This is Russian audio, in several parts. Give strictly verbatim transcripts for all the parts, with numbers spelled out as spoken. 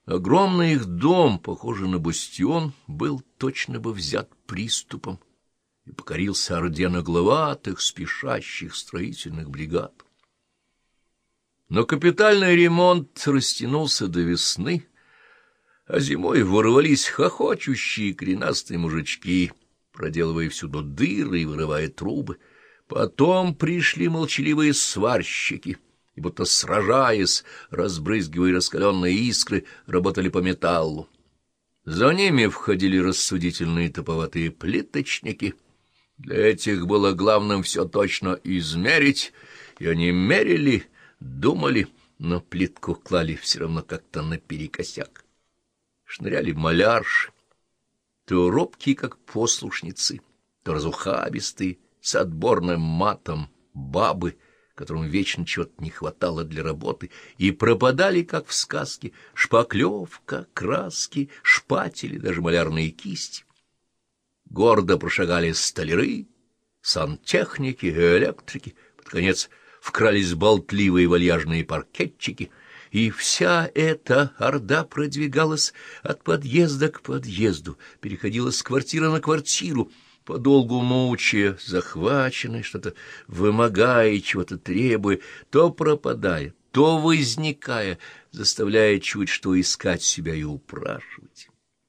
Огромный их дом, похожий на бастион, был точно бы взят приступом и покорился орде нагловатых, спешащих строительных бригад. Но капитальный ремонт растянулся до весны, а зимой ворвались хохочущие коренастые мужички, проделывая всюду дыры и вырывая трубы. Потом пришли молчаливые сварщики, и будто сражаясь, разбрызгивая раскаленные искры, работали по металлу. За ними входили рассудительные туповатые плиточники. Для этих было главным все точно измерить, и они мерили, думали, но плитку клали все равно как-то наперекосяк. Шныряли малярши, то робкие, как послушницы, то разухабистые, с отборным матом бабы, которым вечно чего-то не хватало для работы, и пропадали, как в сказке, шпаклевка, краски, шпатели, даже малярные кисти. Гордо прошагали столяры, сантехники и электрики, под конец вкрались болтливые вальяжные паркетчики, и вся эта орда продвигалась от подъезда к подъезду, переходила с квартиры на квартиру, подолгу мучая, захваченной, что-то вымогая, чего-то требуя, то пропадая, то возникая, заставляя чуть что искать себя и упрашивать.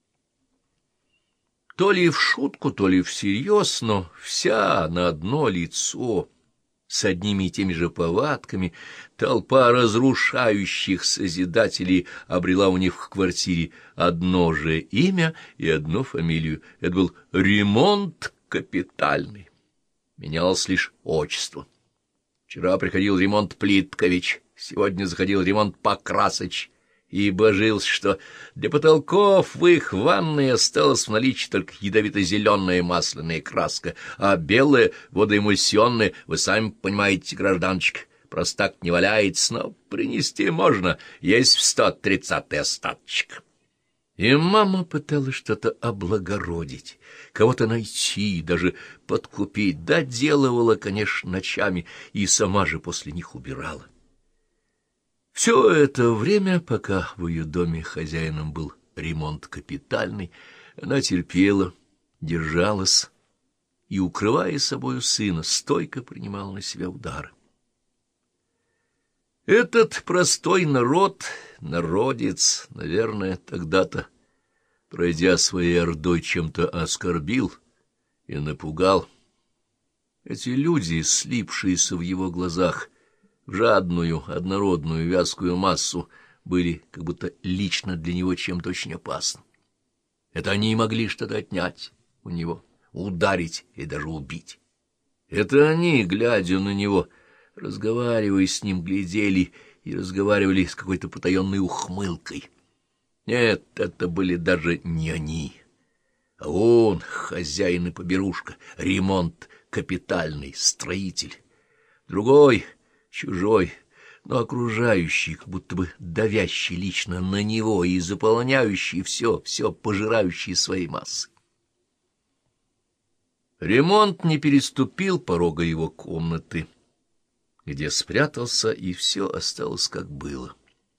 То ли в шутку, то ли всерьез, но вся на одно лицо, с одними и теми же повадками, толпа разрушающих созидателей обрела у них в квартире одно же имя и одну фамилию. Это был ремонт капитальный. Менялось лишь отчество. Вчера приходил ремонт Плиткович, сегодня заходил ремонт Покрасыч, и божился, что для потолков в их ванной осталась в наличии только ядовито-зеленая масляная краска, а белая, водоэмульсионная, вы сами понимаете, гражданочка, просто так не валяется, но принести можно, есть в сто тридцатый остаточек. И мама пыталась что-то облагородить, кого-то найти, даже подкупить, доделывала, конечно, ночами, и сама же после них убирала. Все это время, пока в ее доме хозяином был ремонт капитальный, она терпела, держалась и, укрывая собою сына, стойко принимала на себя удары. Этот простой народ, народец, наверное, тогда-то, пройдя своей ордой, чем-то оскорбил и напугал. Эти люди, слипшиеся в его глазах, в жадную, однородную, вязкую массу, были как будто лично для него чем-то очень опасным. Это они и могли что-то отнять у него, ударить и даже убить. Это они, глядя на него, разговаривая с ним, глядели и разговаривали с какой-то потаенной ухмылкой. Нет, это были даже не они, а он, хозяин и поберушка, ремонт капитальный, строитель. Другой, чужой, но окружающий, как будто бы давящий лично на него и заполняющий все, все пожирающий своей массой. Ремонт не переступил порога его комнаты, где спрятался, и все осталось как было.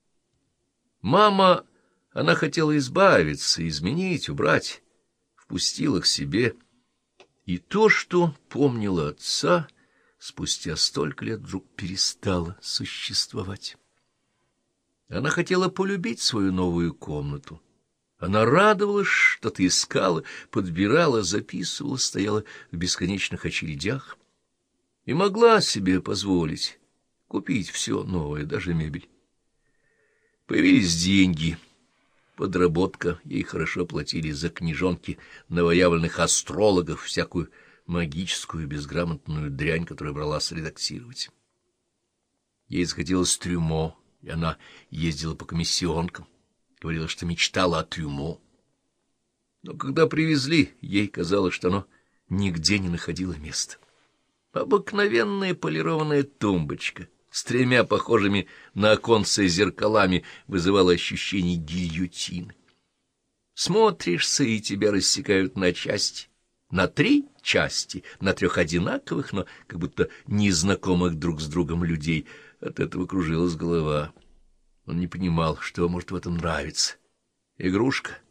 Мама, она хотела избавиться, изменить, убрать, впустила к себе, и то, что помнила отца, спустя столько лет вдруг перестала существовать. Она хотела полюбить свою новую комнату. Она радовалась, что-то искала, подбирала, записывала, стояла в бесконечных очередях и могла себе позволить купить все новое, даже мебель. Появились деньги, подработка, ей хорошо платили за книжонки новоявленных астрологов, всякую магическую безграмотную дрянь, которую бралась редактировать. Ей захотелось трюмо, и она ездила по комиссионкам, говорила, что мечтала о трюмо. Но когда привезли, ей казалось, что оно нигде не находило места. Обыкновенная полированная тумбочка с тремя похожими на оконце зеркалами вызывала ощущение гильотины. Смотришься, и тебя рассекают на части, на три части, на трех одинаковых, но как будто незнакомых друг с другом людей. От этого кружилась голова. Он не понимал, что может в этом нравиться. игрушка.